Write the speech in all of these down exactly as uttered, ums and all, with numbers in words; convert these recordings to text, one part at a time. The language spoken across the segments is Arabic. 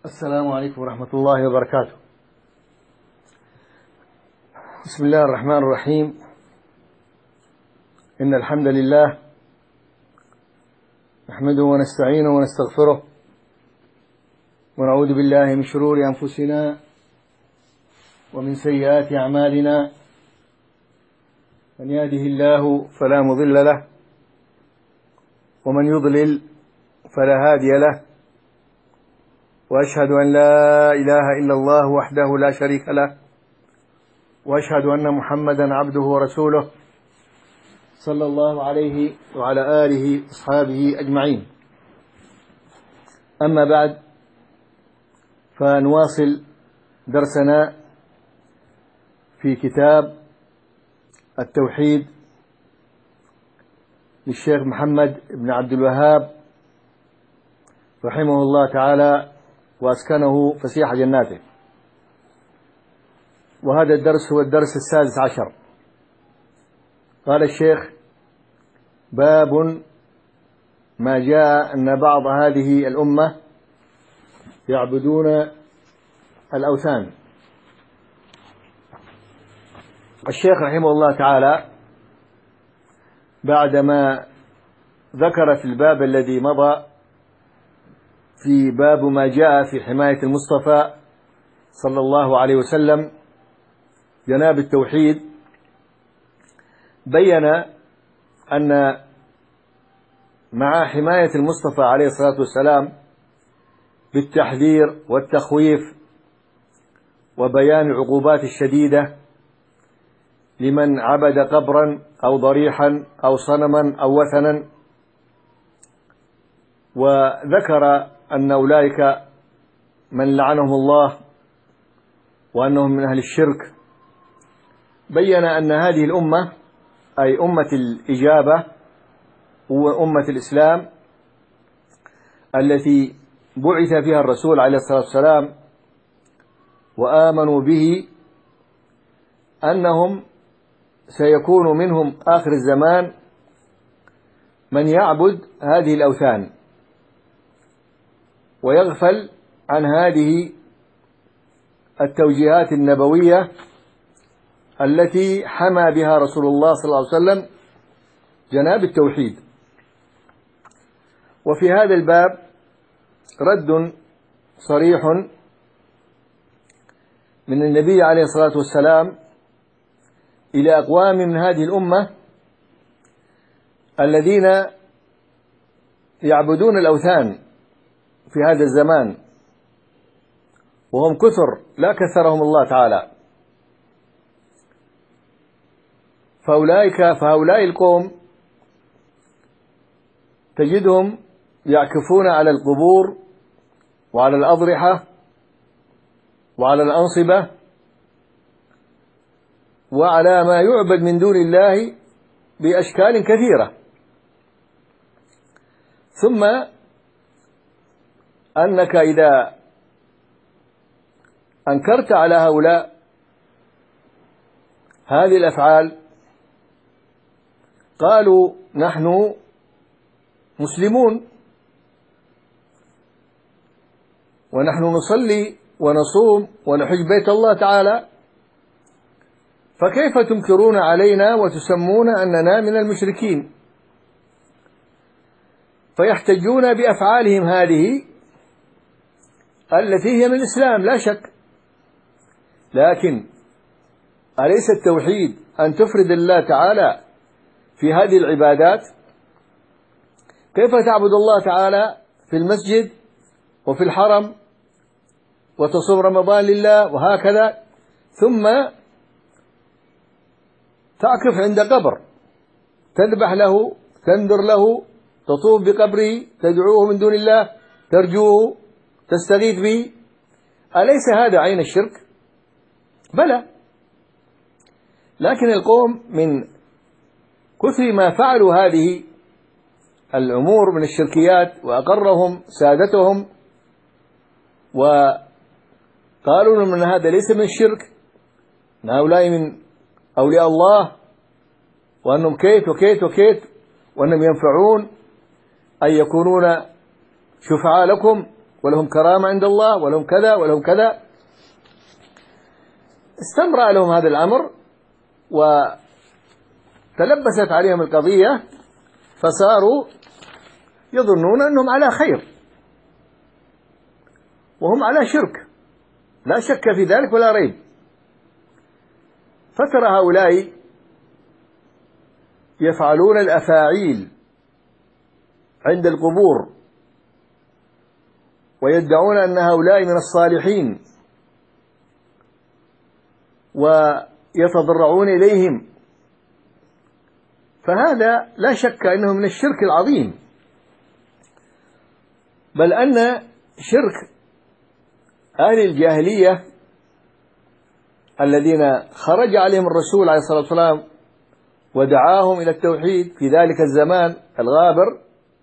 السلام عليكم ورحمة الله وبركاته. بسم الله الرحمن الرحيم. إن الحمد لله نحمده ونستعينه ونستغفره ونعوذ بالله من شرور أنفسنا ومن سيئات أعمالنا. من يهده الله فلا مضل له ومن يضلل فلا هادي له، وأشهد أن لا إله إلا الله وحده لا شريك له، وأشهد أن محمدا عبده ورسوله صلى الله عليه وعلى آله وأصحابه أجمعين. أما بعد، فنواصل درسنا في كتاب التوحيد للشيخ محمد بن عبد الوهاب رحمه الله تعالى وأسكنه فسيح جناته. وهذا الدرس هو الدرس السادس عشر. قال الشيخ: باب ما جاء أن بعض هذه الأمة يعبدون الأوثان. الشيخ رحمه الله تعالى بعدما ذكر في الباب الذي مضى في باب ما جاء في حماية المصطفى صلى الله عليه وسلم جناب التوحيد، بين أن مع حماية المصطفى عليه الصلاة والسلام بالتحذير والتخويف وبيان العقوبات الشديدة لمن عبد قبرا أو ضريحا أو صنما أو وثنا، وذكر أن أولئك من لعنهم الله وأنهم من أهل الشرك. بين أن هذه الأمة أي أمة الإجابة وأمة الإسلام التي بعث فيها الرسول عليه الصلاة والسلام وآمنوا به، أنهم سيكون منهم آخر الزمان من يعبد هذه الأوثان ويغفل عن هذه التوجيهات النبوية التي حمى بها رسول الله صلى الله عليه وسلم جناب التوحيد. وفي هذا الباب رد صريح من النبي عليه الصلاة والسلام إلى أقوام من هذه الأمة الذين يعبدون الأوثان في هذا الزمان، وهم كثر لا كثرهم الله تعالى. فأولئك فهؤلاء القوم تجدهم يعكفون على القبور وعلى الأضرحة وعلى الأنصبة وعلى ما يعبد من دون الله بأشكال كثيرة. ثم أنك إذا أنكرت على هؤلاء هذه الأفعال قالوا: نحن مسلمون ونحن نصلي ونصوم ونحج بيت الله تعالى، فكيف تنكرون علينا وتسمون أننا من المشركين؟ فيحتجون بأفعالهم هذه التي هي من الإسلام لا شك. لكن أليس التوحيد أن تفرد الله تعالى في هذه العبادات؟ كيف تعبد الله تعالى في المسجد وفي الحرم وتصوم رمضان لله وهكذا، ثم تعكف عند قبر تذبح له تنذر له تطوف بقبره تدعوه من دون الله ترجوه تستغيث به؟ أليس هذا عين الشرك؟ بلى. لكن القوم من كثر ما فعلوا هذه الأمور من الشركيات وأقرهم سادتهم وقالوا من هذا ليس من الشرك، أن هؤلاء من أولياء الله وأنهم كيت وكيت وكيت وأنهم ينفعون أن يكونون شفعاء لكم ولهم كرامة عند الله ولهم كذا ولهم كذا. استمر لهم هذا الأمر وتلبست عليهم القضية، فصاروا يظنون أنهم على خير وهم على شرك، لا شك في ذلك ولا ريب. فترى هؤلاء يفعلون الأفاعيل عند القبور ويدعون أن هؤلاء من الصالحين ويتضرعون إليهم، فهذا لا شك أنه من الشرك العظيم، بل أن شرك أهل الجاهلية الذين خرج عليهم الرسول عليه الصلاة والسلام ودعاهم إلى التوحيد في ذلك الزمان الغابر،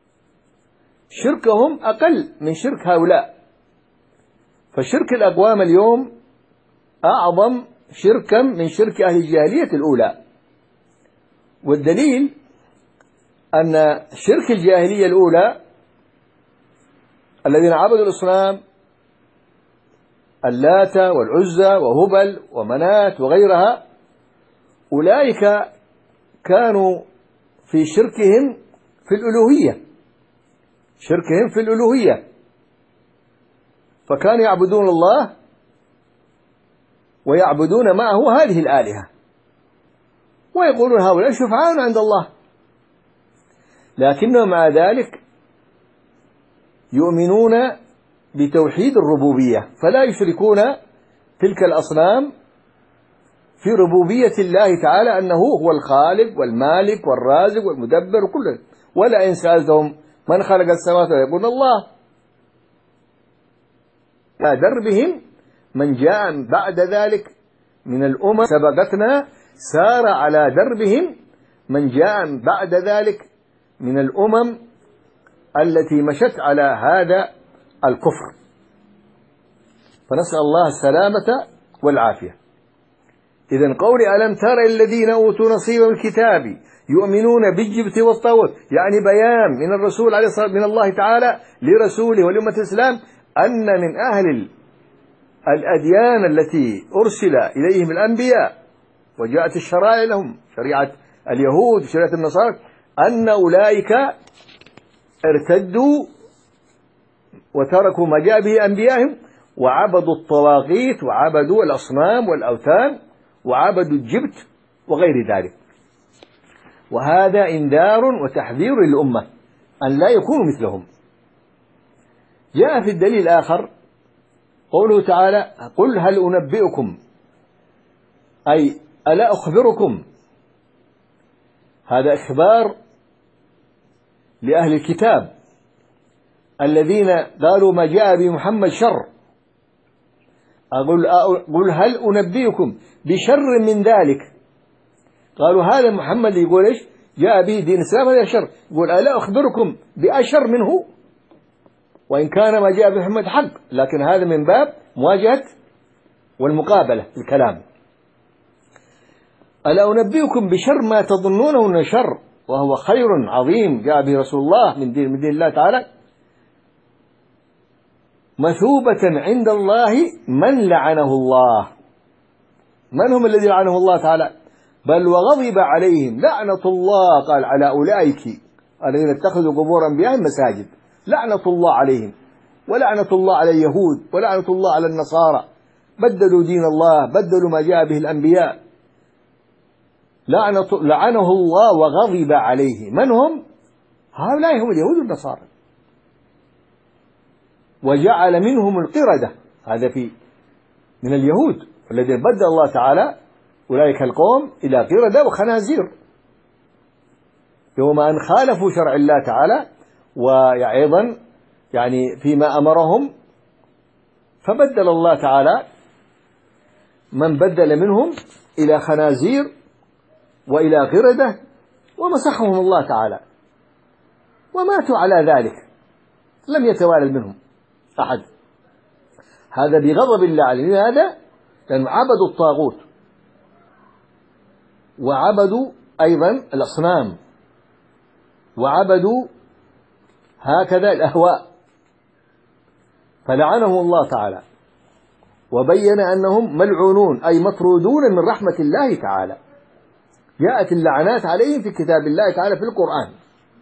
شركهم أقل من شرك هؤلاء. فشرك الأقوام اليوم أعظم شركا من شرك أهل الجاهلية الأولى. والدليل أن شرك الجاهلية الأولى الذين عبدوا الأصنام اللات والعزى وهبل ومنات وغيرها، أولئك كانوا في شركهم في الألوهية، شركهم في الألوهية، فكانوا يعبدون الله ويعبدون معه هذه الآلهة ويقولون هؤلاء شفعاء عند الله، لكنهم مع ذلك يؤمنون بتوحيد الربوبية، فلا يشركون تلك الأصنام في ربوبية الله تعالى أنه هو الخالق والمالك والرازق والمدبر وكله. ولا إن سألتهم من خلق السماوات يقولون الله. على دربهم من جاء بعد ذلك من الأمم سبقتنا، سار على دربهم من جاء بعد ذلك من الأمم التي مشت على هذا الكفر، فنسأل الله السلامة والعافية. إذن قولي ألم تر الذين أوتوا نصيبا من الكتاب يؤمنون بالجبت والطاغوت، يعني بيان من الرسول عليه الصلاة من الله تعالى لرسوله ولأمة الإسلام أن من أهل الأديان التي أرسل إليهم الأنبياء وجاءت الشرائع لهم، شريعة اليهود وشريعة النصارى، أن أولئك ارتدوا وتركوا ما جاء به أنبيائهم وعبدوا الطواغيت وعبدوا الأصنام والأوثان وعبدوا الجبت وغير ذلك. وهذا إنذار وتحذير للأمة أن لا يكونوا مثلهم. جاء في الدليل الآخر قوله تعالى قل هل أنبئكم، أي ألا أخبركم، هذا إخبار لأهل الكتاب الذين قالوا ما جاء بمحمد شر. أقول قل هل أنبئكم بشر من ذلك، قالوا هذا محمد يقول إيش جاء به دين الإسلام هذا شر، يقول ألا أخبركم بأشر منه، وإن كان ما جاء بمحمد حق، لكن هذا من باب مواجهة والمقابلة الكلام. ألا أنبئكم بشر ما تظنونه أنه شر وهو خير عظيم جاء به رسول الله من دين, من دين الله تعالى، مثوبة عند الله من لعنه الله. من هم الذي لعنه الله تعالى؟ بل وغضب عليهم لعنة الله، قال على أولئك الذين اتخذوا قبور أنبيائهم مساجد، لعنة الله عليهم، ولعنة الله على اليهود، ولعنة الله على النصارى، بدلوا دين الله، بدلوا ما جاء به الأنبياء، لعنة لعنه الله وغضب عليه. من هم؟ هؤلاء هم اليهود والنصارى، وجعل منهم القردة، هذا في من اليهود الذين بدل الله تعالى أولئك القوم إلى قردة وخنازير يوم أن خالفوا شرع الله تعالى وأيضا يعني فيما أمرهم، فبدل الله تعالى من بدل منهم إلى خنازير وإلى قردة ومسخهم الله تعالى وماتوا على ذلك، لم يتوالد منهم أحد. هذا بغضب الله عليهم، هذا لأنهم عبدوا الطاغوت وعبدوا أيضا الأصنام وعبدوا هكذا الأهواء، فلعنهم الله تعالى وبين أنهم ملعونون أي مطرودون من رحمة الله تعالى. جاءت اللعنات عليهم في كتاب الله تعالى في القرآن.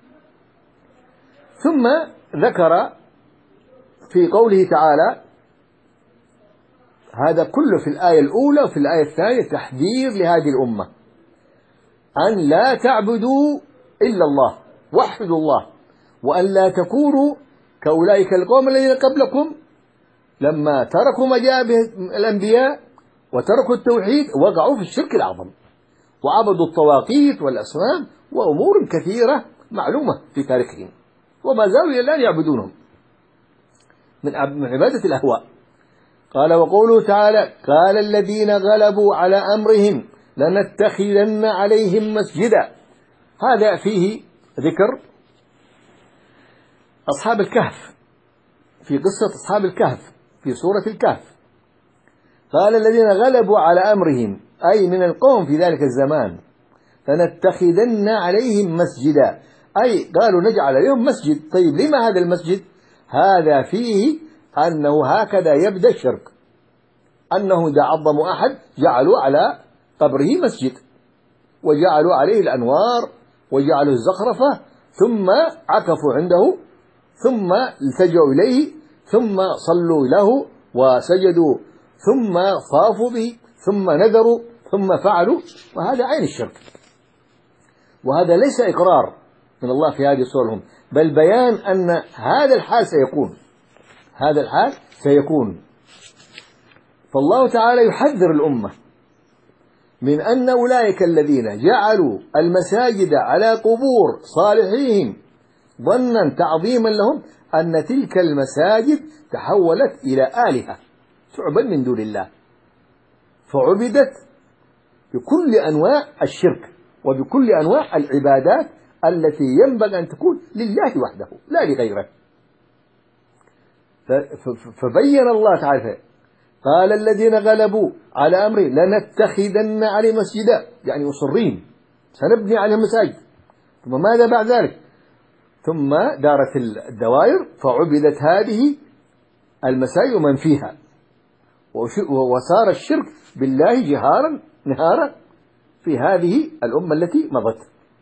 ثم ذكر في قوله تعالى هذا كله في الآية الأولى وفي الآية الثانية تحذير لهذه الأمة أن لا تعبدوا إلا الله، وحدوا الله، وأن لا تكونوا كأولئك القوم الذين قبلكم لما تركوا ما جاء به الأنبياء وتركوا التوحيد وقعوا في الشرك الأعظم وعبدوا الطواغيت والأصنام وأمور كثيرة معلومة في تاريخهم، وما زالوا إلى الآن يعبدونهم من عبادة الأهواء. قال وقوله تعالى قال الذين غلبوا على أمرهم لنتخذن عليهم مسجدا. هذا فيه ذكر أصحاب الكهف، في قصة أصحاب الكهف في سورة الكهف. قال الذين غلبوا على أمرهم أي من القوم في ذلك الزمان لنتخذن عليهم مسجدا، أي قالوا نجعل اليوم مسجد. طيب لما هذا المسجد؟ هذا فيه أنه هكذا يبدأ الشرك، أنه إذا عظموا أحد جعلوا على قبره مسجد وجعلوا عليه الأنوار وجعلوا الزخرفة ثم عكفوا عنده ثم التجأوا إليه ثم صلوا له وسجدوا ثم طافوا به ثم نذروا ثم فعلوا، وهذا عين الشرك. وهذا ليس إقرار من الله في هذه الصورة لهم، بل بيان أن هذا الحال سيكون، هذا الحال سيكون. فالله تعالى يحذر الأمة من أن أولئك الذين جعلوا المساجد على قبور صالحيهم ظنا تعظيما لهم أن تلك المساجد تحولت إلى آلهة تعبد من دون الله، فعبدت بكل أنواع الشرك وبكل أنواع العبادات التي ينبغي أن تكون لله وحده لا لغيره. فبين الله تعالى قال الذين غلبوا على أمره لنتخذن عليه مسجدا، يعني مصرين سنبني عليه مساجد. ثم ماذا بعد ذلك؟ ثم دارت الدوائر فعبدت هذه المساجد ومن فيها، وصار الشرك بالله جهارا نهارا في هذه الأمة التي مضت.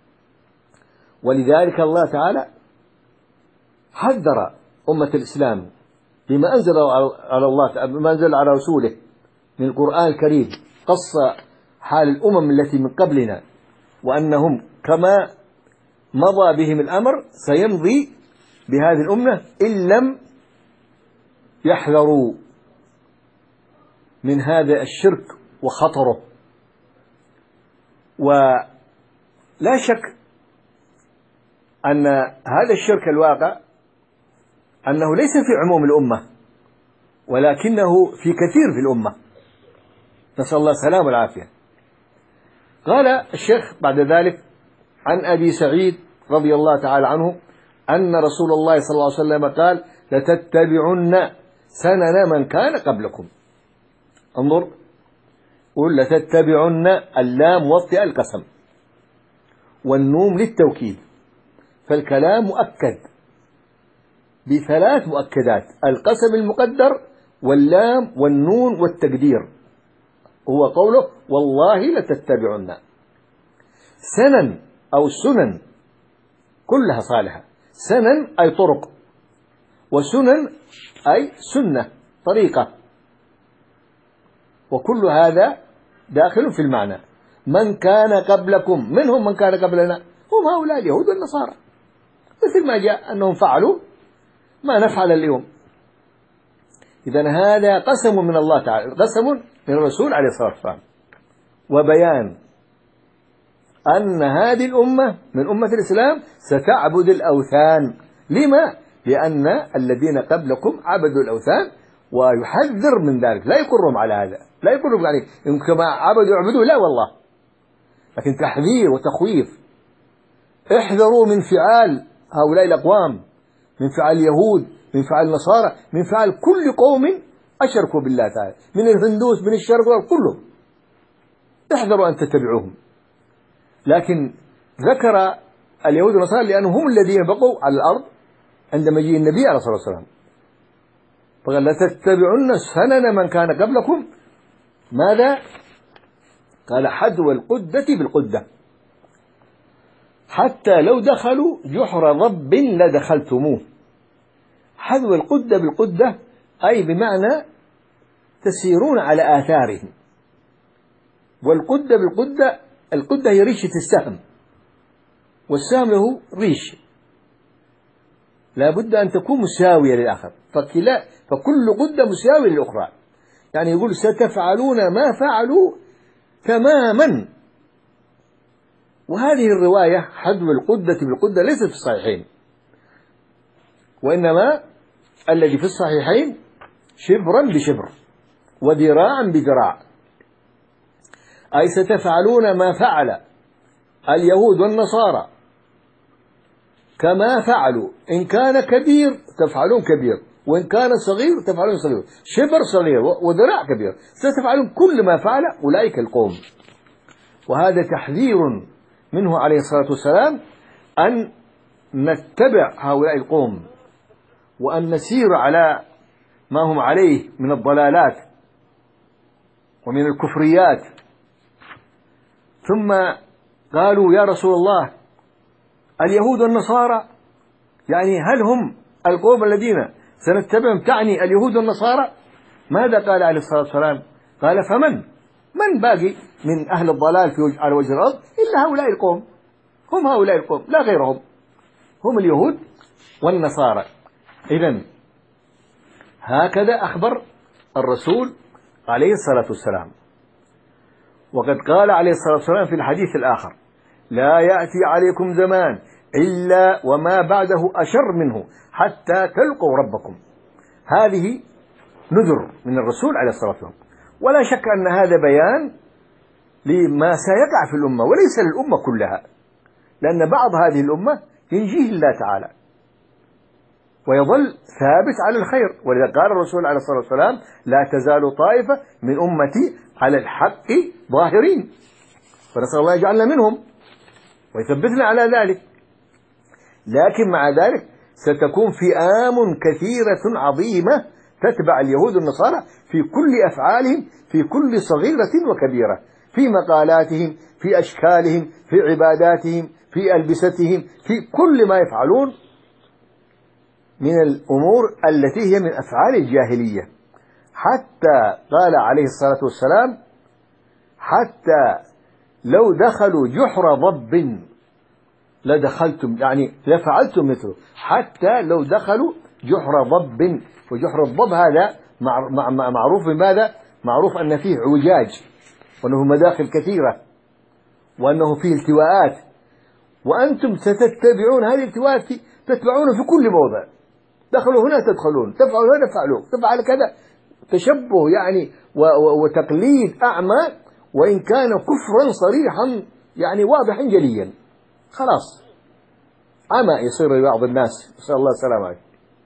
ولذلك الله تعالى حذر أمة الإسلام بما أنزل على الله بما أنزل على رسوله من القرآن الكريم، قص حال الأمم التي من قبلنا وأنهم كما مضى بهم الأمر سيمضي بهذه الأمة إن لم يحذروا من هذا الشرك وخطره. ولا شك أن هذا الشرك الواقع أنه ليس في عموم الأمة ولكنه في كثير في الأمة، نسأل الله السلامة والعافية. قال الشيخ بعد ذلك عن أبي سعيد رضي الله تعالى عنه أن رسول الله صلى الله عليه وسلم قال لتتبعن سنن من كان قبلكم. انظر، قل لتتبعن، اللام موطئ القسم والنوم للتوكيد، فالكلام مؤكد بثلاث مؤكدات: القسم المقدر واللام والنون والتقدير، هو قوله والله لتتبعن. سنن أو سنن كلها صالحة، سنن أي طرق، وسنن أي سنة طريقة، وكل هذا داخل في المعنى. من كان قبلكم، منهم من كان قبلنا هم هؤلاء اليهود والنصارى، مثل ما جاء أنهم فعلوا ما نفعل اليوم. إذن هذا قسم من الله تعالى، قسم من الرسول عليه الصلاة والسلام، وبيان أن هذه الأمة من أمة الإسلام ستعبد الأوثان. لما؟ لأن الذين قبلكم عبدوا الأوثان، ويحذر من ذلك، لا يقرهم على هذا، لا يقرهم يعني إن كما عبدوا يعبدوا، لا والله، لكن تحذير وتخويف. احذروا من فعال هؤلاء الأقوام، من فعال اليهود، من فعال النصارى، من فعال كل قوم أشركوا بالله تعالى، من الهندوس، من الشرق، كلهم احذروا أن تتبعوهم. لكن ذكر اليهود والنصارى لأنهم هم الذين بقوا على الأرض عند مجيء النبي عليه الصلاة والسلام، فقال لتتبعن سنن من كان قبلكم. ماذا؟ قال حذو القدة بالقدة، حتى لو دخلوا جحر ضب لدخلتموه. حذو القدة بالقدة أي بمعنى تسيرون على آثارهم. والقدة بالقدة، القدة هي ريشة السهم، والسهم له ريش، لا بد أن تكون مساوية للآخر، فكلا فكل قدة مساوية للأخرى. يعني يقول ستفعلون ما فعلوا تماما. وهذه الرواية حذو القدة بالقدة ليست في الصحيحين، وإنما الذي في الصحيحين شبرا بشبر وذراعا بذراع، أي ستفعلون ما فعل اليهود والنصارى كما فعلوا، إن كان كبير تفعلون كبير، وإن كان صغير تفعلون صغير، شبر صغير وذراع كبير، ستفعلون كل ما فعل أولئك القوم. وهذا تحذير منه عليه الصلاة والسلام أن نتبع هؤلاء القوم، وأن نسير على ما هم عليه من الضلالات ومن الكفريات. ثم قالوا يا رسول الله اليهود والنصارى، يعني هل هم القوم الذين سنتبعهم تعني اليهود والنصارى؟ ماذا قال عليه الصلاة والسلام؟ قال فمن من باقي من أهل الضلال في وجه على وجه الأرض إلا هؤلاء القوم، هم هؤلاء القوم لا غيرهم، هم اليهود والنصارى. إذن هكذا أخبر الرسول عليه الصلاة والسلام. وقد قال عليه الصلاة والسلام في الحديث الآخر لا يأتي عليكم زمان إلا وما بعده أشر منه حتى تلقوا ربكم. هذه نذر من الرسول عليه الصلاة والسلام، ولا شك أن هذا بيان لما سيقع في الأمة وليس للأمة كلها، لأن بعض هذه الأمة ينجيه الله تعالى ويظل ثابت على الخير. ولذا قال الرسول عليه الصلاة والسلام لا تزال طائفة من أمتي على الحق ظاهرين، فنسأل الله يجعلنا منهم ويثبتنا على ذلك. لكن مع ذلك ستكون فئام كثيرة عظيمة تتبع اليهود والنصارى في كل أفعالهم، في كل صغيرة وكبيرة، في مقالاتهم، في أشكالهم، في عباداتهم، في ألبستهم، في كل ما يفعلون من الأمور التي هي من أفعال الجاهلية. حتى قال عليه الصلاة والسلام حتى لو دخلوا جحر ضب لدخلتم، يعني لفعلتم مثله. حتى لو دخلوا جحر ضب، وجحر الضب هذا معروف بماذا؟ معروف أن فيه عوجاج، وأنه مداخل كثيرة، وأنه فيه التواءات، وأنتم ستتبعون هذه الالتواءات، تتبعون في كل موضع، دخلوا هنا تدخلون، تفعلوا هنا تفعلوا، تفعل كذا، تشبه يعني وتقليد أعمى، وإن كان كفرا صريحا يعني واضحا جليا، خلاص عمى يصير لبعض الناس، نسأل الله السلامة.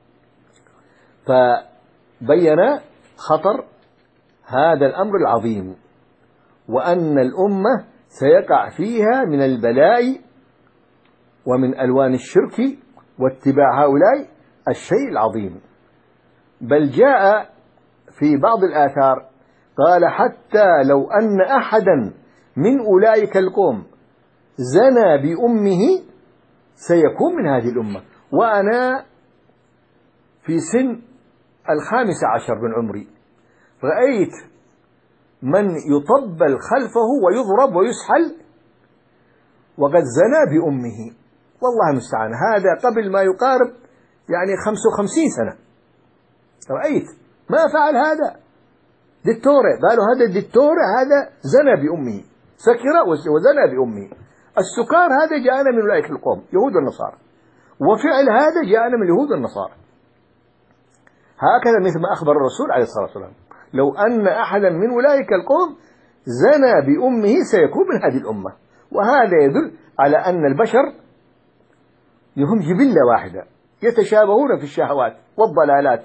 فبين خطر هذا الأمر العظيم، وأن الأمة سيقع فيها من البلاء ومن ألوان الشرك واتباع هؤلاء الشيء العظيم. بل جاء في بعض الآثار قال حتى لو أن أحدا من أولئك القوم زنى بأمه سيكون من هذه الأمة. وأنا في سن الخامس عشر من عمري رأيت من يطبل خلفه ويضرب ويسحل وقد زنى بأمه، والله المستعان، هذا قبل ما يقارب يعني خمسة وخمسين سنة. رأيت ما فعل هذا دكتورة، قالوا هذا الدكتورة هذا زنى بأمه، سكر وزنى بأمه. السكار هذا جاءنا من أولئك القوم يهود والنصارى، وفعل هذا جاءنا من اليهود والنصارى. هكذا مثل ما أخبر الرسول عليه الصلاة والسلام لو أن أحدا من أولئك القوم زنى بأمه سيكون من هذه الأمة. وهذا يدل على أن البشر لهم جبلة واحدة يتشابهون في الشهوات والضلالات،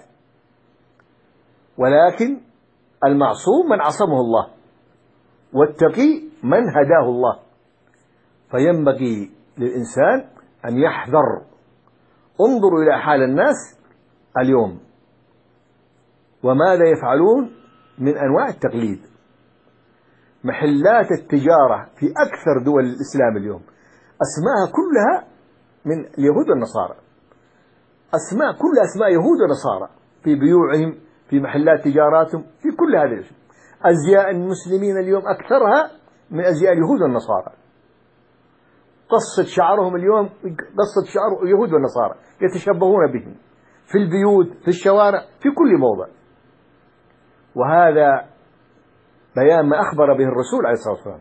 ولكن المعصوم من عصمه الله، والتقي من هداه الله. فينبغي للإنسان أن يحذر. انظروا إلى حال الناس اليوم، وماذا يفعلون من أنواع التقليد. محلات التجارة في أكثر دول الإسلام اليوم أسماءها كلها من اليهود والنصارى، أسماء كل أسماء يهود ونصارى في بيوعهم، في محلات تجاراتهم، في كل هذه الأشياء. أزياء المسلمين اليوم أكثرها من أزياء اليهود والنصارى. قصة شعرهم اليوم قصة شعر يهود والنصارى، يتشبهون بهم في البيوت، في الشوارع، في كل موضع. وهذا بيان ما أخبر به الرسول عليه الصلاة والسلام.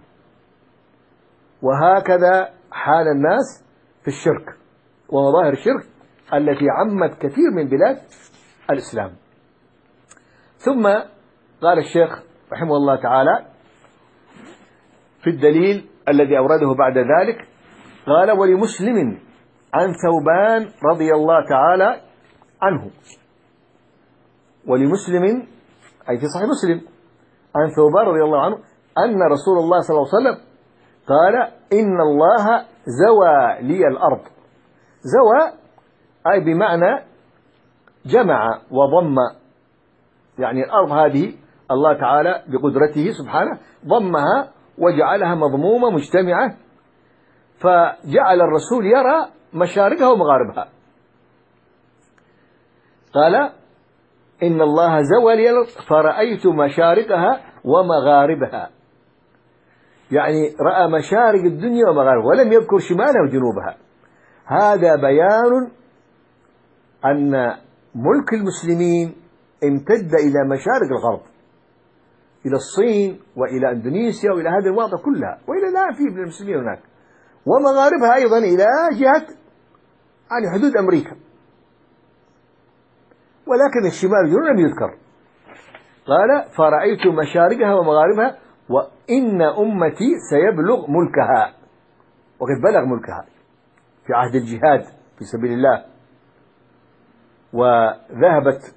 وهكذا حال الناس في الشرك ومظاهر الشرك التي عمت كثير من بلاد الإسلام. ثم قال الشيخ رحمه الله تعالى في الدليل الذي أورده بعد ذلك، قال: ولمسلم عن ثوبان رضي الله تعالى عنه. ولمسلم أي في صحيح مسلم عن ثوبان رضي الله عنه أن رسول الله صلى الله عليه وسلم قال: إن الله زوى لي الأرض. زوى أي بمعنى جمع وضم، يعني الأرض هذه الله تعالى بقدرته سبحانه ضمها وجعلها مضمومة مجتمعة، فجعل الرسول يرى مشارقها ومغاربها. قال: إن الله زوى لي الأرض فرأيت مشارقها ومغاربها، يعني رأى مشارق الدنيا ومغاربها ولم يذكر شمالها وجنوبها. هذا بيان أن ملك المسلمين امتد إلى مشارق الغرب، إلى الصين وإلى إندونيسيا وإلى هذه المناطق كلها، وإلى الآن في من المسلمين هناك، ومغاربها أيضا إلى جهة يعني حدود أمريكا، ولكن الشمال والجنوب لم يذكر. قال: فرأيت مشارقها ومغاربها وإن أمتي سيبلغ ملكها، وقد بلغ ملكها في عهد الجهاد في سبيل الله. وذهبت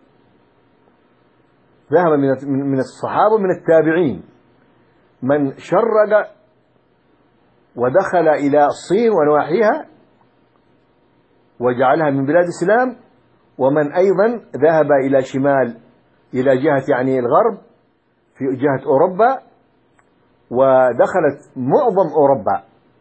ذهب من الصحابة ومن التابعين من شرد ودخل إلى الصين ونواحيها وجعلها من بلاد الإسلام، ومن أيضا ذهب إلى شمال إلى جهة يعني الغرب في جهة أوروبا، ودخلت معظم أوروبا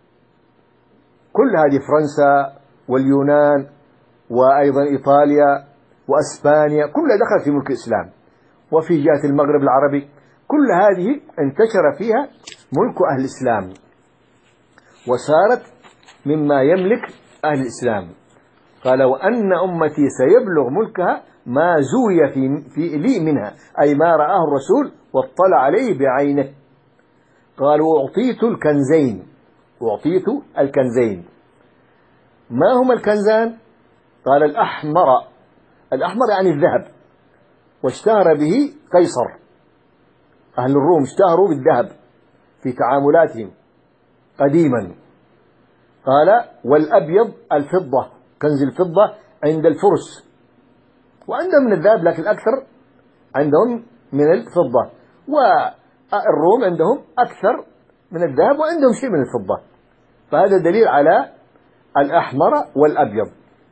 كل هذه، فرنسا واليونان وأيضا إيطاليا وأسبانيا، كلها دخلت في ملك الإسلام. وفي جهة المغرب العربي كل هذه انتشر فيها ملك أهل الإسلام وصارت مما يملك أهل الإسلام. قال: وأن أمتي سيبلغ ملكها ما زوي في, في لي منها، أي ما رآه الرسول واطلع عليه بعينه. قال: وأعطيت الكنزين. أعطيت الكنزين. ما هما الكنزان؟ قال: الأحمر. الأحمر يعني الذهب، واشتهر به قيصر. أهل الروم اشتهروا بالذهب في تعاملاتهم قديما. قال: والأبيض الفضة، كنز الفضة عند الفرس، وعندهم من الذهب لكن الأكثر عندهم من الفضة، والروم عندهم أكثر من الذهب وعندهم شيء من الفضة. فهذا دليل على الأحمر والأبيض.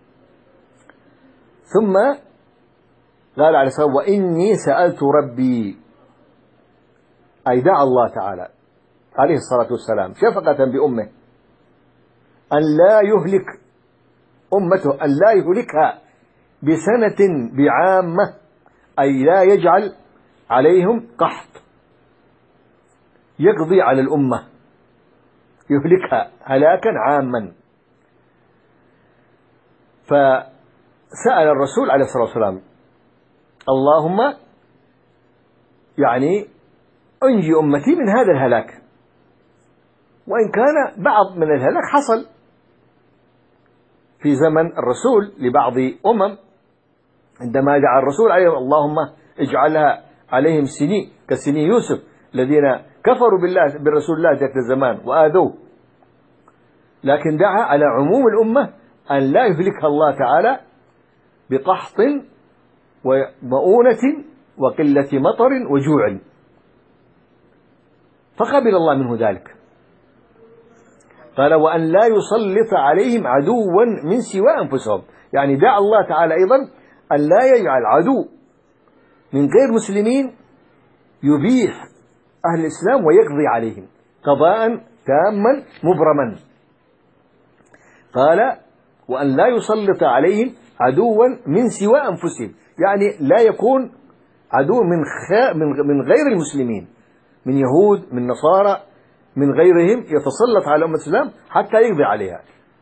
ثم قال عليه الصلاة والسلام: وإني سألت ربي، أي دعا الله تعالى عليه الصلاة والسلام شفقة بأمه أن لا يهلك أمته، أن لا يهلكها بسنة بعامة، أي لا يجعل عليهم قحط يقضي على الأمة، يهلكها هلاكا عاما. فسأل الرسول عليه الصلاة والسلام: اللهم يعني أنجي أمتي من هذا الهلاك. وإن كان بعض من الهلاك حصل في زمن الرسول لبعض أمم، عندما دعا الرسول عليه: اللهم اجعلها عليهم سنين كسنين يوسف الذين كفروا بالله بالرسول الله ذاك الزمان وآذوه. لكن دعا على عموم الأمة أن لا يهلكها الله تعالى بقحط ومؤونة وقلة مطر وجوع، فقبل الله منه ذلك. قال: وأن لا يسلط عليهم عدوا من سوى أنفسهم، يعني دعا الله تعالى أيضا أن لا يجعل عدو من غير مسلمين يبيح أهل الإسلام ويقضي عليهم قضاء تاما مبرما. قال وأن لا يسلط عليهم عدوا من سوى أنفسهم، يعني لا يكون عدو من, خ... من غير المسلمين، من يهود، من نصارى، من غيرهم يتسلط على أمة الإسلام حتى يقضي عليها.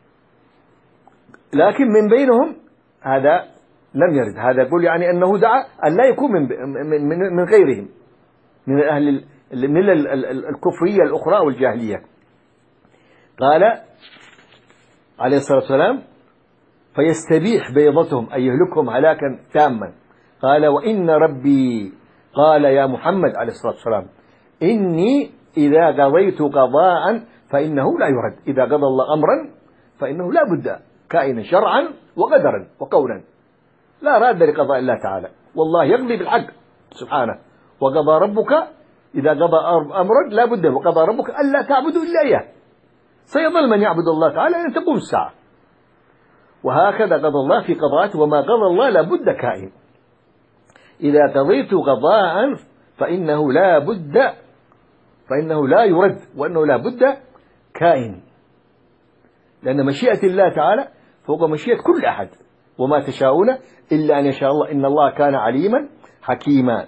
لكن من بينهم هذا لم يرد. هذا يقول يعني أنه دعا أن لا يكون من, من, من غيرهم، من أهل الملل الكفرية الأخرى والجاهلية. قال عليه الصلاة والسلام فيستبيح بيضتهم أي يهلكهم هلاكا تاما. قال وإن ربي قال يا محمد عليه الصلاة والسلام إني إذا قضيت قضاء فإنه لا يرد. إذا قضى الله أمرا فإنه لا بد كائنا شرعا وقدرا وقولا، لا راد لقضاء الله تعالى، والله يقضي بالحق سبحانه. وقضى ربك إذا قضى أمرا لا بد، وقضى ربك ألا تعبدوا إلا إياه، سيظل من يعبد الله تعالى أن تقوم الساعة. وهكذا قضى الله في قضاءته، وما قضى الله لا بد كائن. إذا قضيت قضاء فإنه لا بد، فإنه لا يرد، وأنه لا بد كائن، لأن مشيئة الله تعالى فوق مشيئة كل أحد، وما تشاءون إلا أن يشاء الله إن الله كان عليما حكيما.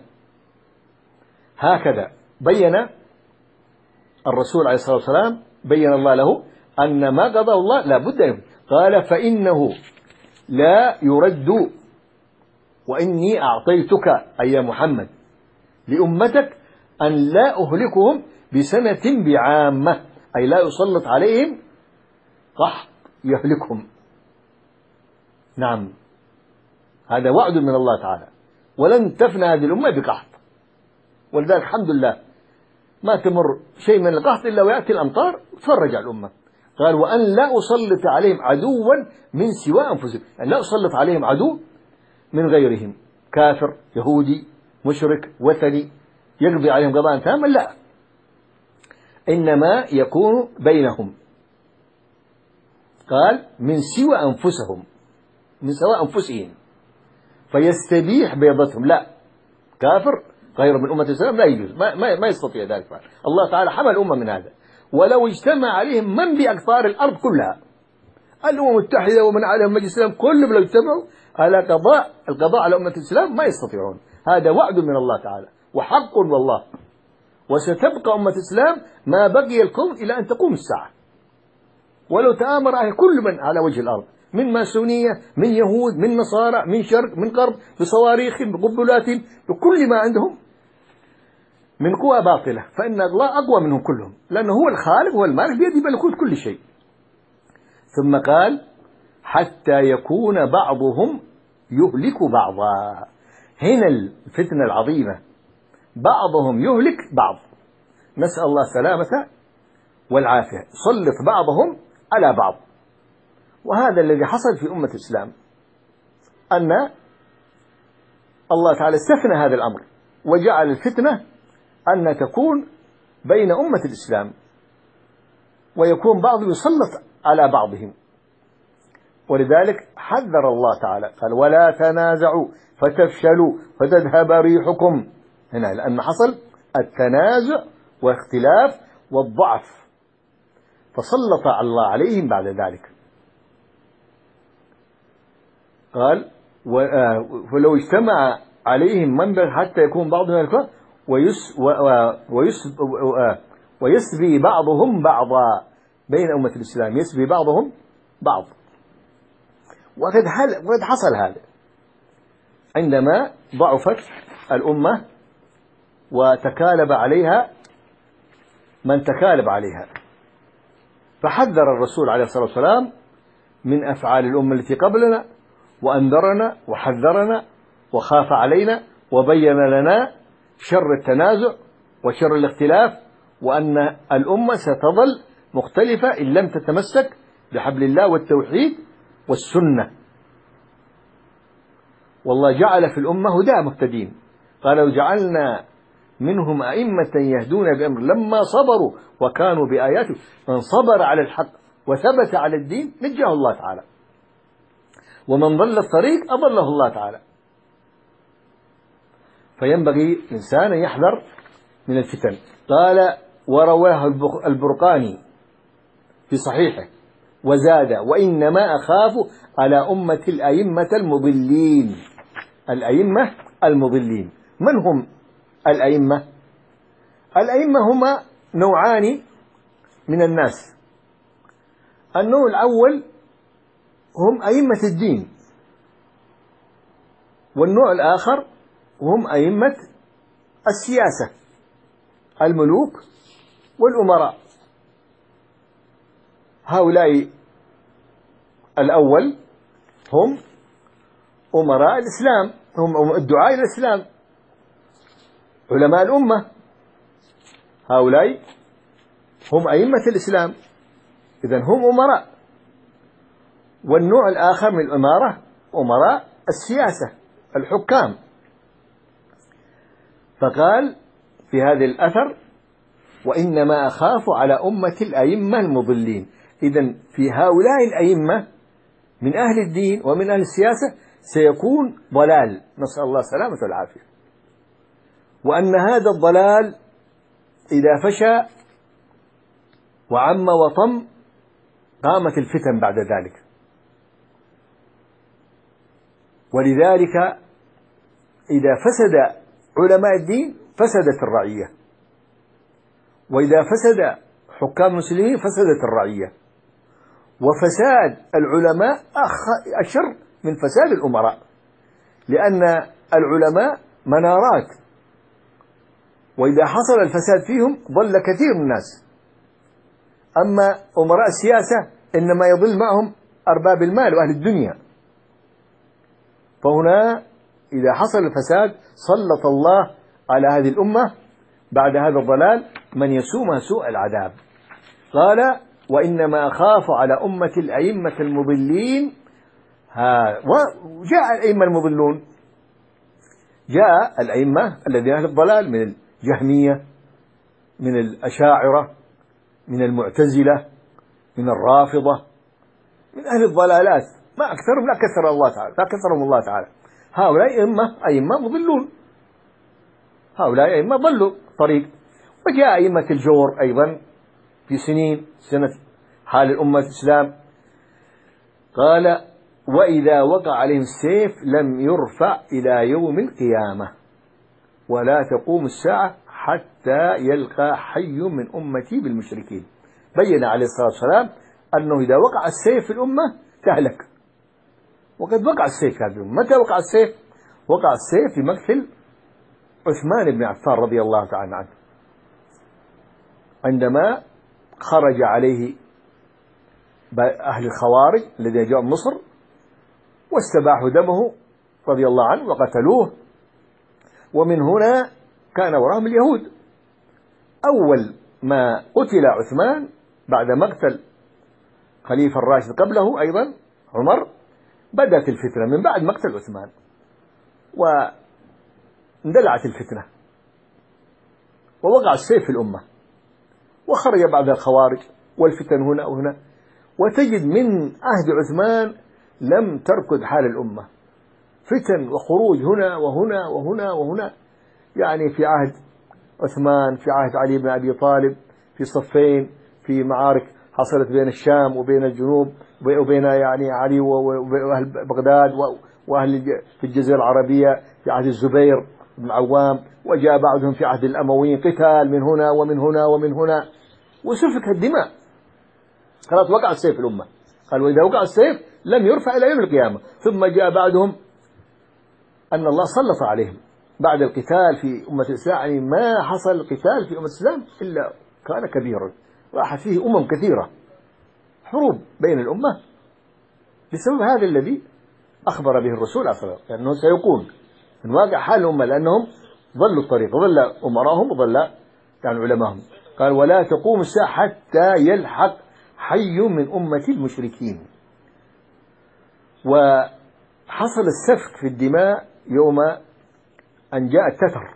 هكذا بين الرسول عليه الصلاة والسلام، بين الله له أن ما قضى الله لا بد منه. قال فإنه لا يرد وإني أعطيتك أي محمد لأمتك أن لا أهلكهم بسنة بعامة، أي لا يسلط عليهم قحط يهلكهم. نعم، هذا وعد من الله تعالى، ولن تفنى هذه الأمة بقحط. ولذلك الحمد لله ما تمر شيء من القحط إلا ويأتي الأمطار وتفرج على الأمة. قال وأن لا أسلط عليهم عدوا من سوى أنفسهم، أن لا أسلط عليهم عدو من غيرهم، كافر يهودي مشرك وثني يقضي عليهم قضاء تاما، لا، إنما يكون بينهم. قال من سوى أنفسهم، من سوى أنفسهم، فيستبيح بيضتهم، لا، كافر غير من أمة الإسلام لا يجوز، ما, ما, ما يستطيع ذلك. الله تعالى حمى الأمة من هذا. ولو اجتمع عليهم من بأقطار الأرض كلها، الأمم المتحدة ومن عليهم مجلس الإسلام، كلهم لو اجتمعوا على قضاء القضاء على أمة الإسلام ما يستطيعون. هذا وعد من الله تعالى وحق والله، وستبقى أمة الإسلام ما بقي الكون إلى أن تقوم الساعة. ولو تآمر عليه كل من على وجه الأرض، من ماسونية، من يهود، من نصارى، من شرق، من غرب، بصواريخ، بقنبلات، بكل ما عندهم من قوى باطلة، فإن الله أقوى منهم كلهم، لأنه هو الخالق هو المالك بيده ملكوت كل شيء. ثم قال حتى يكون بعضهم يهلك بعضا. هنا الفتنة العظيمة، بعضهم يهلك بعض، نسأل الله السلامة والعافية، سلط بعضهم على بعض. وهذا الذي حصل في أمة الإسلام، أن الله تعالى استثنى هذا الأمر وجعل الفتنة أن تكون بين أمة الإسلام، ويكون بعض يسلط على بعضهم. ولذلك حذر الله تعالى قال ولا تنازعوا فتفشلوا فتذهب ريحكم، هنا لأن حصل التنازع واختلاف والضعف، فسلط الله عليهم بعد ذلك. قال ولو اجتمع عليهم من حتى يكون بعضهم الكفار ويس ويس ويسبي بعضهم بعضا، بين أمة الإسلام يسبي بعضهم بعض. وقد حصل هذا عندما ضعفت الأمة وتكالب عليها من تكالب عليها، فحذر الرسول عليه الصلاة والسلام من أفعال الأمة التي قبلنا، وأنذرنا وحذرنا وخاف علينا وبين لنا شر التنازع وشر الاختلاف، وأن الأمة ستظل مختلفة إن لم تتمسك بحبل الله والتوحيد والسنة. والله جعل في الأمة هدى مهتدين، قال وجعلنا منهم أئمة يهدون بأمر لما صبروا وكانوا بآياته. من صبر على الحق وثبت على الدين نجاه الله تعالى، ومن ضل الطريق أضله الله تعالى. فينبغي الإنسان أن يحذر من الفتن. قال: ورواه البرقاني في صحيحه وزاد: وإنما أخاف على أمة الأئمة المضلين. الأئمة المضلين، من هم الأئمة؟ الأئمة هما نوعان من الناس. النوع الأول هم أئمة الدين، والنوع الآخر هم أئمة السياسة، الملوك والأمراء. هؤلاء الأول هم أمراء الإسلام، هم الدعاء إلى الإسلام، علماء الأمة. هؤلاء هم أئمة الإسلام، إذن هم أمراء. والنوع الآخر من الأمارة أمراء السياسة، الحكام. فقال في هذا الأثر: وإنما أخاف على أمة الأئمة المضلين. إذن في هؤلاء الأئمة من أهل الدين ومن أهل السياسة سيكون ضلال، نسأل الله السلامة والعافية. وأن هذا الضلال إذا فشى وعم وطم قامت الفتن بعد ذلك. ولذلك إذا فسد علماء الدين فسدت الرعية، وإذا فسد حكام المسلمين فسدت الرعية. وفساد العلماء أشر من فساد الأمراء، لأن العلماء منارات، وإذا حصل الفساد فيهم ضل كثير من الناس. أما أمراء السياسة إنما يضل معهم أرباب المال وأهل الدنيا. فهنا إذا حصل الفساد سلط الله على هذه الأمة بعد هذا الضلال من يسومها سوء العذاب. قال: وإنما أخاف على أمة الأئمة المضلين. ها وجاء الأئمة المضلون، جاء الأئمة الذين أهل الضلال من الجهمية، من الأشاعرة، من المعتزلة، من الرافضة، من أهل الضلالات، ما أكثرهم، لا كثر الله تعالى، لا كثرهم الله تعالى. هؤلاء أئمة أئمة مضلون، هؤلاء أئمة ضلوا طريق. وجاء أئمة الجور أيضا في سنين سنة حال الأمة الإسلام. قال: وإذا وقع عليهم السيف لم يرفع إلى يوم القيامة ولا تقوم الساعة حتى يلقى حي من أمتي بالمشركين. بين عليه الصلاة والسلام أنه إذا وقع السيف في الأمة تهلك، وقد وقع السيف هذه الأمة. متى وقع السيف؟ وقع السيف في مقتل عثمان بن عفان رضي الله تعالى عنه، عندما خرج عليه أهل الخوارج الذين جاءوا من مصر واستباحوا دمه رضي الله عنه وقتلوه. ومن هنا كان وراهم اليهود. أول ما قتل عثمان بعد مقتل خليفة الراشد قبله أيضا عمر بدأت الفتنة من بعد مقتل عثمان، واندلعت الفتنة ووقع السيف في الأمة، وخرج بعد الخوارج والفتن هنا وهنا. وتجد من عهد عثمان لم تركض حال الأمة، فتن وخروج هنا وهنا وهنا وهنا. يعني في عهد عثمان، في عهد علي بن أبي طالب، في صفين، في معارك حصلت بين الشام وبين الجنوب وبين يعني علي وأهل بغداد وأهل في الجزيرة العربية في عهد الزبير بن عوام، وجاء بعضهم في عهد الأمويين، قتال من هنا ومن هنا ومن هنا، وسفك الدماء. خلاص وقع السيف الأمة. قال: وإذا وقع السيف لم يرفع إلى يوم القيامة. ثم جاء بعدهم أن الله سلط عليهم بعد القتال في أمة الإسلام. يعني ما حصل قتال في أمة الإسلام إلا كان كبيرا، راحت فيه أمم كثيرة، حروب بين الأمة بسبب هذا الذي أخبر به الرسول عليه الصلاة والسلام، لأنه سيكون من واقع حال الأمة، لأنهم ضلوا الطريق، ضل أمراهم وضل يعني علماهم. قال: ولا تقوم الساعة حتى يلحق حي من أمة المشركين. وحصل السفك في الدماء يوم أن جاء التتر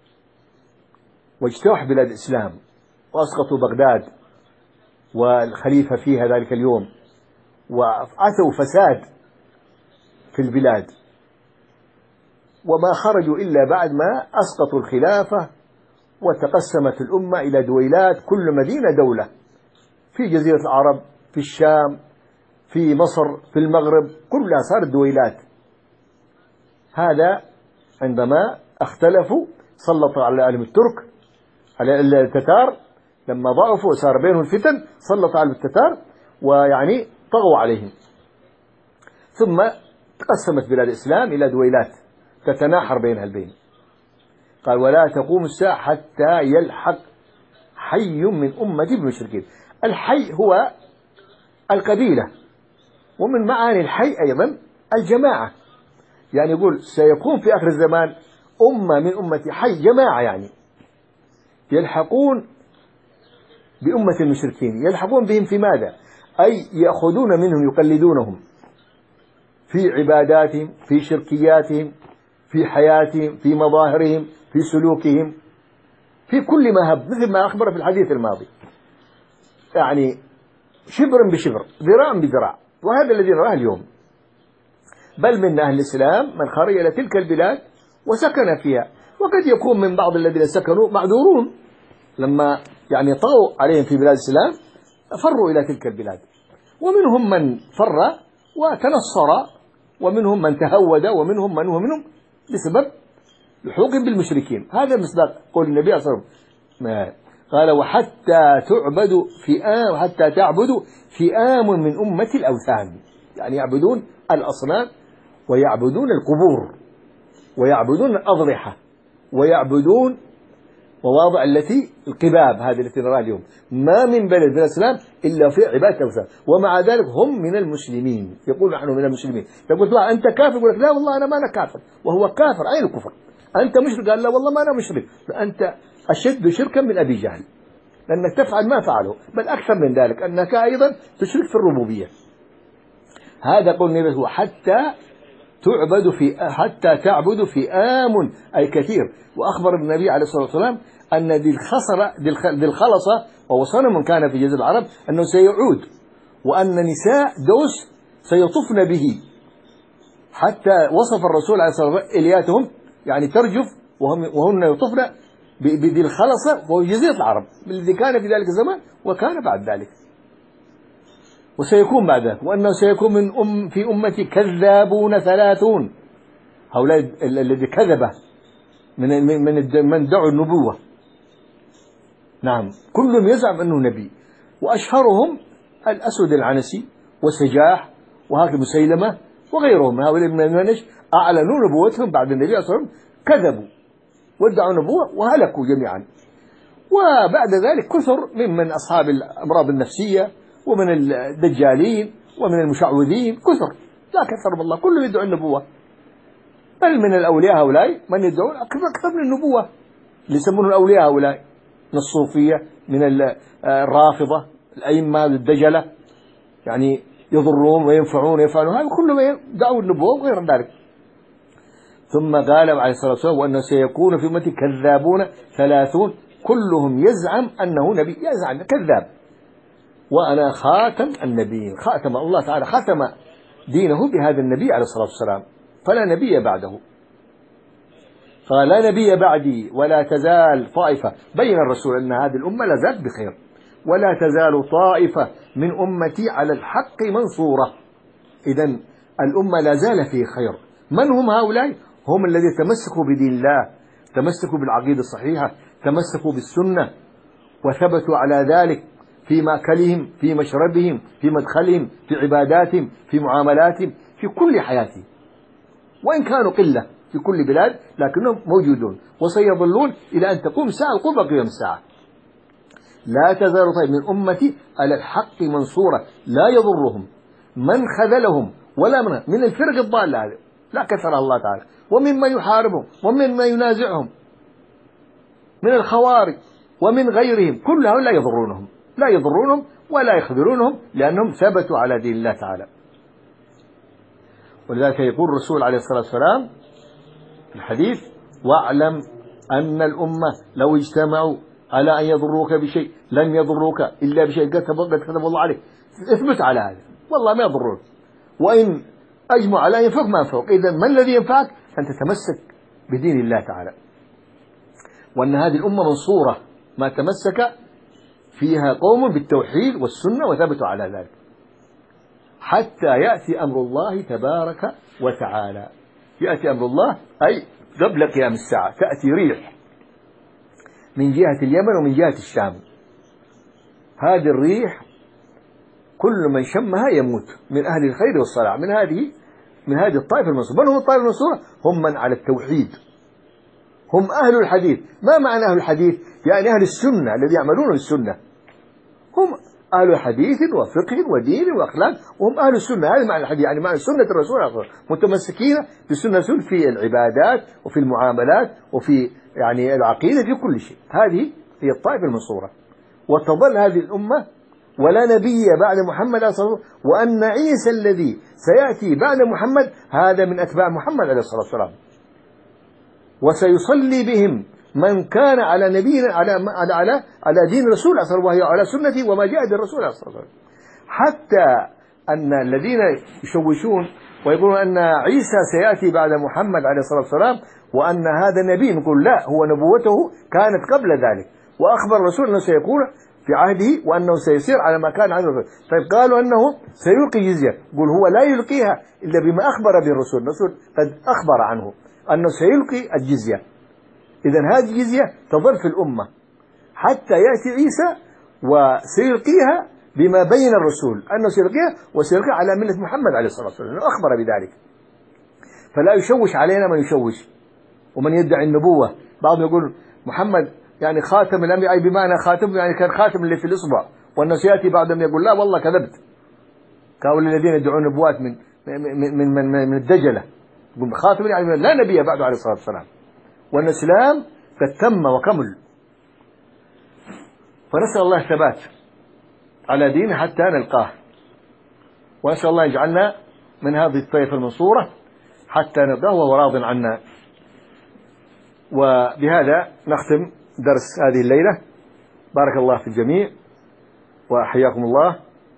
واجتاح بلاد الإسلام وأسقطوا بغداد والخليفة فيها ذلك اليوم، وأتوا فساد في البلاد. وما خرجوا إلا بعد ما أسقطوا الخلافة وتقسمت الأمة إلى دويلات، كل مدينة دولة، في جزيرة العرب، في الشام، في مصر، في المغرب، كلها صارت دويلات. هذا عندما اختلفوا سلط على الترك على التتار، لما ضعفوا وصار بينهم الفتن سلط على التتار ويعني طغوا عليهم. ثم تقسمت بلاد الإسلام إلى دويلات تتناحر بينها البين. قال ولا تقوم الساعة حتى يلحق حي من أمتي بالمشركين. الحي هو القبيلة، ومن معاني الحي أيضا الجماعة، يعني يقول سيكون في آخر الزمان أمة من أمتي حي، جماعة يعني يلحقون بأمة المشركين. يلحقون بهم في ماذا؟ أي يأخذون منهم، يقلدونهم في عباداتهم، في شركياتهم، في حياتهم، في مظاهرهم، في سلوكهم، في كل ما هب، مثل ما أخبر في الحديث الماضي، يعني شبر بشبر، ذراع بذراع. وهذا الذي نراه اليوم. بل من أهل الإسلام من خرج إلى تلك البلاد وسكن فيها، وقد يكون من بعض الذين سكنوا معذورون لما يعني طغوا عليهم في بلاد الإسلام فروا إلى تلك البلاد، ومنهم من فر وتنصر، ومنهم من تهود، ومنهم من ومنهم بسبب لحوقهم بالمشركين. هذا مصداق قول النبي صلى الله عليه وسلم، قال وحتى تعبدوا فئام، حتى تعبدوا فئام من أمة الأوثان، يعني يعبدون الأصنام ويعبدون القبور ويعبدون الأضرحة ويعبدون مواضع التي القباب هذه التي نراها اليوم. ما من بلد من الإسلام إلا في عبادة الأوثان، ومع ذلك هم من المسلمين. يقول نحن من المسلمين. يقول له أنت كافر، يقول لك لا والله أنا ما أنا كافر، وهو كافر. أين الكفر؟ أنت مشرك؟ قال لا والله ما أنا مشرك. أنت أشد شركا من أبي جهل، لأنك تفعل ما فعله، بل أكثر من ذلك أنك أيضا تشرك في الربوبية. هذا قول النبي هو حتى تعبد في حتى تعبد فئام، أي كثير. وأخبر النبي عليه الصلاة والسلام أن ذي الخصرة ذي الخلصة، وهو صنم كان في جزيرة العرب، أنه سيعود، وأن نساء دوس سيطفن به، حتى وصف الرسول عليه الصلاة والسلام إلياتهم يعني ترجف وهم وهن يطفن بذي الخلصة، وهو جزيرة العرب الذي كان في ذلك الزمان وكان بعد ذلك. وسيكون بعد ذلك وأنه سيكون من أم في أمتي كذابون ثلاثون، هؤلاء الذي كذبه من من من دعوا النبوة. نعم كلهم يزعم أنه نبي، وأشهرهم الأسود العنسي وسجاح وهكذا مسيلمة وغيرهم. هؤلاء من المنش أعلنوا نبوتهم بعد النبي صلى الله عليه وسلم، كذبوا وادعوا نبوة وهلكوا جميعا. وبعد ذلك كثر ممن أصحاب الأمراض النفسية ومن الدجالين ومن المشعوذين، كثر لا كثرهم الله، كلهم يدعوا النبوة. بل من الأولياء هؤلاء من يدعون أكثر من النبوة، اللي يسمون الأولياء هؤلاء من الصوفية، من الرافضة، الأئمة الدجلة، يعني يضرون وينفعون ويفعلون، هذا كلهم يدعوا النبوة وغير ذلك. ثم قال عليه الصلاة والسلام وأنه سيكون في أمتي كذابون ثلاثون، كلهم يزعم أنه نبي، يزعم كذاب، وأنا خاتم النبيين. خاتم الله تعالى ختم دينه بهذا النبي عليه الصلاة والسلام، فلا نبي بعده. قال لا نبي بعدي ولا تزال طائفة، بين الرسول أن هذه الأمة لا زالت بخير، ولا تزال طائفة من أمتي على الحق منصورة. إذن الأمة لا زال في خير. من هم هؤلاء؟ هم الذين تمسكوا بدين الله، تمسكوا بالعقيدة الصحيحة، تمسكوا بالسنة، وثبتوا على ذلك في مأكلهم، في مشربهم، في مدخلهم، في عباداتهم، في معاملاتهم، في كل حياتهم. وإن كانوا قلة في كل بلاد لكنهم موجودون وسيظلون إلى أن تقوم الساعة وقرب قيام الساعة. لا تزال طيب من أمتي على الحق منصورة، لا يضرهم من خذلهم ولا من من الفرق الضالة هذه، لا كثرها الله تعالى، وممن يحاربهم وممن ينازعهم من الخوارج ومن غيرهم، كل هؤلاء لا يضرونهم، لا يضرونهم ولا يخذلونهم، لأنهم ثبتوا على دين الله تعالى. ولذلك يقول الرسول عليه الصلاة والسلام في الحديث واعلم أن الأمة لو اجتمعوا على أن يضروك بشيء لن يضروك إلا بشيء قد كتب الله عليك. اثبت على هذا، والله ما يضرون، وإن أجمع على أن ينفعك ما ينفعك. إذا ما الذي ينفعك؟ أن تتمسك بدين الله تعالى، وأن هذه الأمة منصورة ما تمسك فيها قوم بالتوحيد والسنة وثبتوا على ذلك حتى يأتي أمر الله تبارك وتعالى. يأتي أمر الله أي قبل قيام الساعة، تأتي ريح من جهة اليمن ومن جهة الشام، هذه الريح كل من شمها يموت من أهل الخير والصلاح، من هذه من هذه الطائفة المنصورة. من هم الطائفة المنصورة؟ هم من على التوحيد، هم أهل الحديث. ما معنى أهل الحديث؟ يعني أهل السنة الذي يعملون بالسنة، هم أهل حديث وفقه ودين وأخلاق، وهم أهل السنة. هذا معنى الحديث، يعني معنى سنة الرسول، متمسكين بالسنة الرسول في العبادات وفي المعاملات وفي يعني العقيدة في كل شيء. هذه هي الطائفة المنصورة. وتظل هذه الأمة ولا نبي بعد محمد صلى الله عليه وسلم، وأن عيسى الذي سيأتي بعد محمد هذا من أتباع محمد عليه الصلاة والسلام، وسيصلي بهم من كان على نبينا على على على على دين الرسول صلى الله عليه وسلم، وهي على سنته وما جاء به الرسول صلى الله عليه وسلم. حتى أن الذين يشوشون ويقولون أن عيسى سيأتي بعد محمد عليه الصلاة والسلام وأن هذا نبي، نقول لا، هو نبوته كانت قبل ذلك، وأخبر الرسول أنه سيكون في عهده وأنه سيسير على ما كان عهد الرسول. طيب قالوا أنه سيلقي جزية، يقول هو لا يلقيها إلا بما أخبر به الرسول، الرسول قد أخبر عنه أنه سيلقي الجزية. إذن هذه الجزية تظل في الأمة حتى يأتي عيسى وسيلقيها بما بين الرسول أنه سيلقيها، وسيلقيها على ملة محمد عليه الصلاة والسلام، أنه أخبر بذلك. فلا يشوش علينا من يشوش ومن يدعي النبوة. بعضهم يقول محمد يعني خاتم الأنبياء، أي بمعنى خاتم يعني كان خاتم اللي في الإصبع، وأنه سيأتي بعدهم يقول لا والله كذبت، كهؤلاء الذين يدعون نبوات من من من من, من الدجلة، يقول خاتم يعني لا نبي بعده عليه الصلاة والسلام، وأن الإسلام قد تم وكمل. فنسأل الله الثبات على دينه حتى نلقاه، ونسأل الله يجعلنا من هذه الطائفة المنصورة حتى نلقاه وهو راض عنا. وبهذا نختم درس هذه الليلة. بارك الله في الجميع وحياكم الله،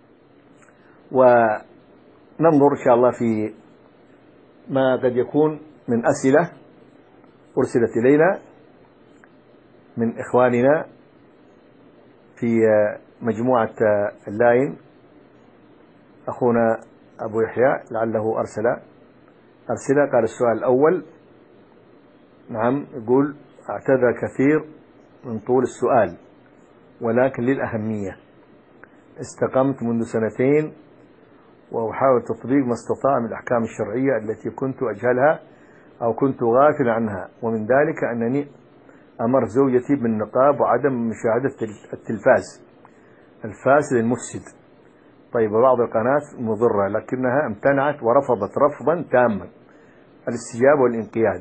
وننظر إن شاء الله في ما قد يكون من أسئلة أرسلت إلينا من إخواننا في مجموعة اللاين. أخونا أبو يحيى لعله أرسل أرسل قال السؤال الأول، نعم، يقول اعتذر كثير من طول السؤال ولكن للأهمية، استقمت منذ سنتين وأحاول تطبيق ما استطاع من الأحكام الشرعية التي كنت أجهلها أو كنت غافل عنها، ومن ذلك أنني أمر زوجتي بالنقاب وعدم مشاهدة التلفاز الفاسد المفسد. طيب بعض القناة مضرة لكنها امتنعت ورفضت رفضا تاما الاستجابة والانقياد،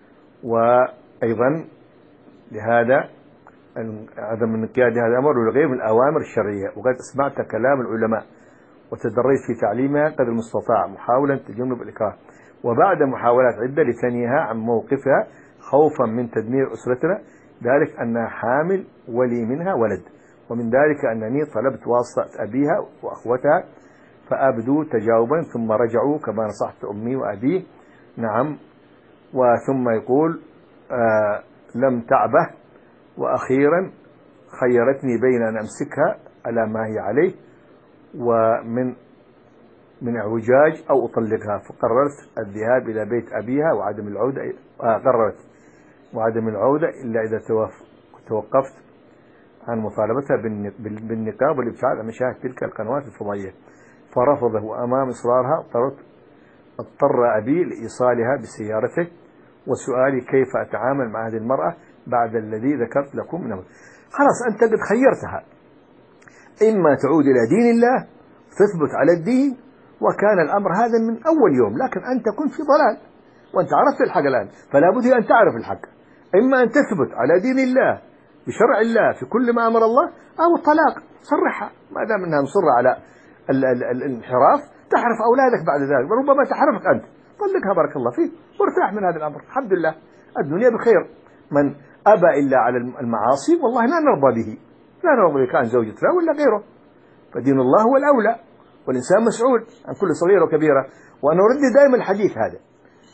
وأيضا لهذا عدم الانقياد لهذا الأمر ولغير من الأوامر الشرعية. وقد أسمعت كلام العلماء وتدرجت في تعليمها قدر المستطاع محاولا تجنب الإكراه، وبعد محاولات عدة لثنيها عن موقفها خوفا من تدمير أسرتنا، ذلك أنها حامل ولي منها ولد، ومن ذلك أنني طلبت واسطة أبيها وأخوتها فأبدوا تجاوبا ثم رجعوا كما نصحت أمي وأبيه. نعم. وثم يقول آه لم تعبه، وأخيرا خيرتني بين أن أمسكها على ما هي عليه ومن من اعوجاج أو أطلقها، فقررت الذهاب إلى بيت أبيها وعدم العودة آه قررت وعدم العودة إلا إذا توقفت عن مطالبتها بالنقاب والابتعاد عن مشاهد تلك القنوات الفضائية، فرفضه. وأمام إصرارها اضطرت اضطر أبي لإيصالها بسيارته، وسؤالي كيف أتعامل مع هذه المرأة بعد الذي ذكرت لكم منه؟ خلاص أنت قد خيرتها، إما تعود إلى دين الله تثبت على الدين، وكان الأمر هذا من أول يوم، لكن أنت كنت في ضلال وأنت عرفت الحق الآن، فلا بد أن تعرف الحق، إما أن تثبت على دين الله بشرع الله في كل ما أمر الله، أو الطلاق صرحها ما دام أنها مصرة على ال ال ال الانحراف، تحرف أولادك بعد ذلك، وربما تحرفك أنت، طلقها بارك الله فيك وارتاح من هذا الأمر. الحمد لله الدنيا بخير. من أبى إلا على المعاصي والله لا نرضى به، لا نرضى به كان زوجتنا ولا غيره، فدين الله هو الأولى، والإنسان مسؤول عن كل صغيرة وكبيرة. وأنا أردد دائما الحديث هذا،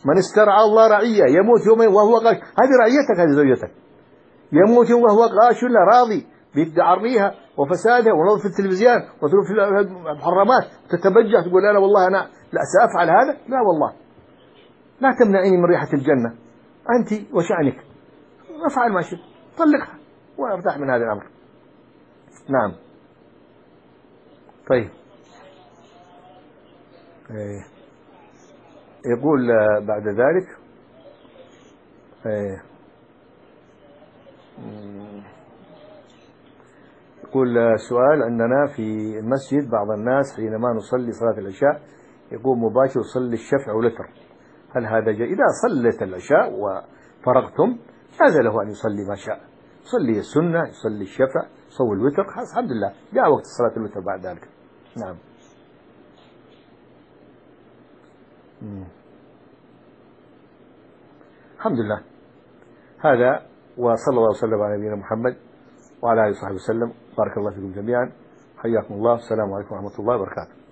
من استرعى الله رعية يموت يومين وهو غاش، هذه رعيتك، هذه زوجتك، يموت يوم وهو غاش لا راضي بتعريها وفسادها ونظر في التلفزيون وتروح في المحرمات وتتبجح تقول أنا والله أنا لا سأفعل هذا. لا والله، لا تمنعيني من ريحة الجنة، أنت وشأنك، افعل ما شئت، طلقها وارتاح من هذا الأمر. نعم. طيب، يقول بعد ذلك يقول سؤال: عندنا في المسجد بعض الناس حينما نصلي صلاة العشاء يقوم مباشر يصلي الشفع والوتر، هل هذا جائز؟ إذا صليت العشاء وفرغتم جاز له أن يصلي ما شاء، يصلي السنة، يصلي الشفع، يصلي الوتر، الحمد لله جاء وقت صلاة الوتر بعد ذلك. نعم. مم. الحمد لله. هذا، وصلى الله وسلم على نبينا محمد وعلى آله وصحبه وسلم. بارك الله فيكم جميعا، حياكم الله، السلام عليكم ورحمة الله وبركاته.